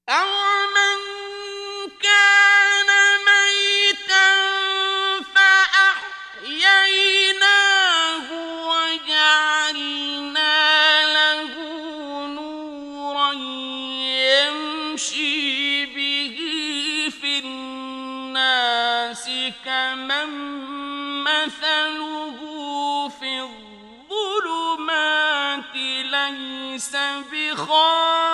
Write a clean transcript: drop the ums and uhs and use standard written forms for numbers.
أَوَمَنْ كَانَ مَيْتًا فَأَحْيَيْنَاهُ وَجَعَلْنَا لَهُ نُورًا يَمْشِي بِهِ فِي النَّاسِ كَمَن مَّثَلُهُ فِي الظُّلُمَاتِ لَيْسَ بِخَارِجٍ